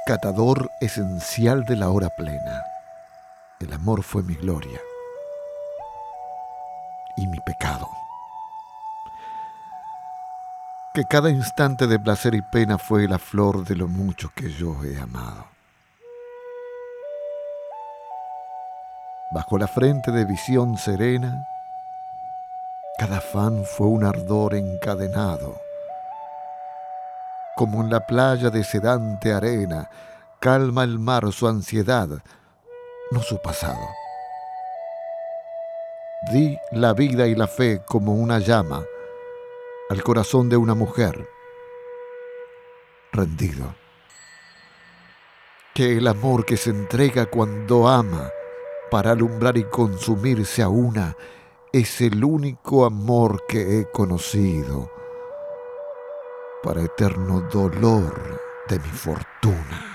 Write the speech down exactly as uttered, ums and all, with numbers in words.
catador esencial de la hora plena. El amor fue mi gloria y mi pecado. Que cada instante de placer y pena fue la flor de lo mucho que yo he amado. Bajo la frente de visión serena, cada afán fue un ardor encadenado. Como en la playa de sedante arena, calma el mar su ansiedad, no su pasado. Di la vida y la fe como una llama al corazón de una mujer rendido. Que el amor que se entrega cuando ama para alumbrar y consumirse a una es el único amor que he conocido para eterno dolor de mi fortuna.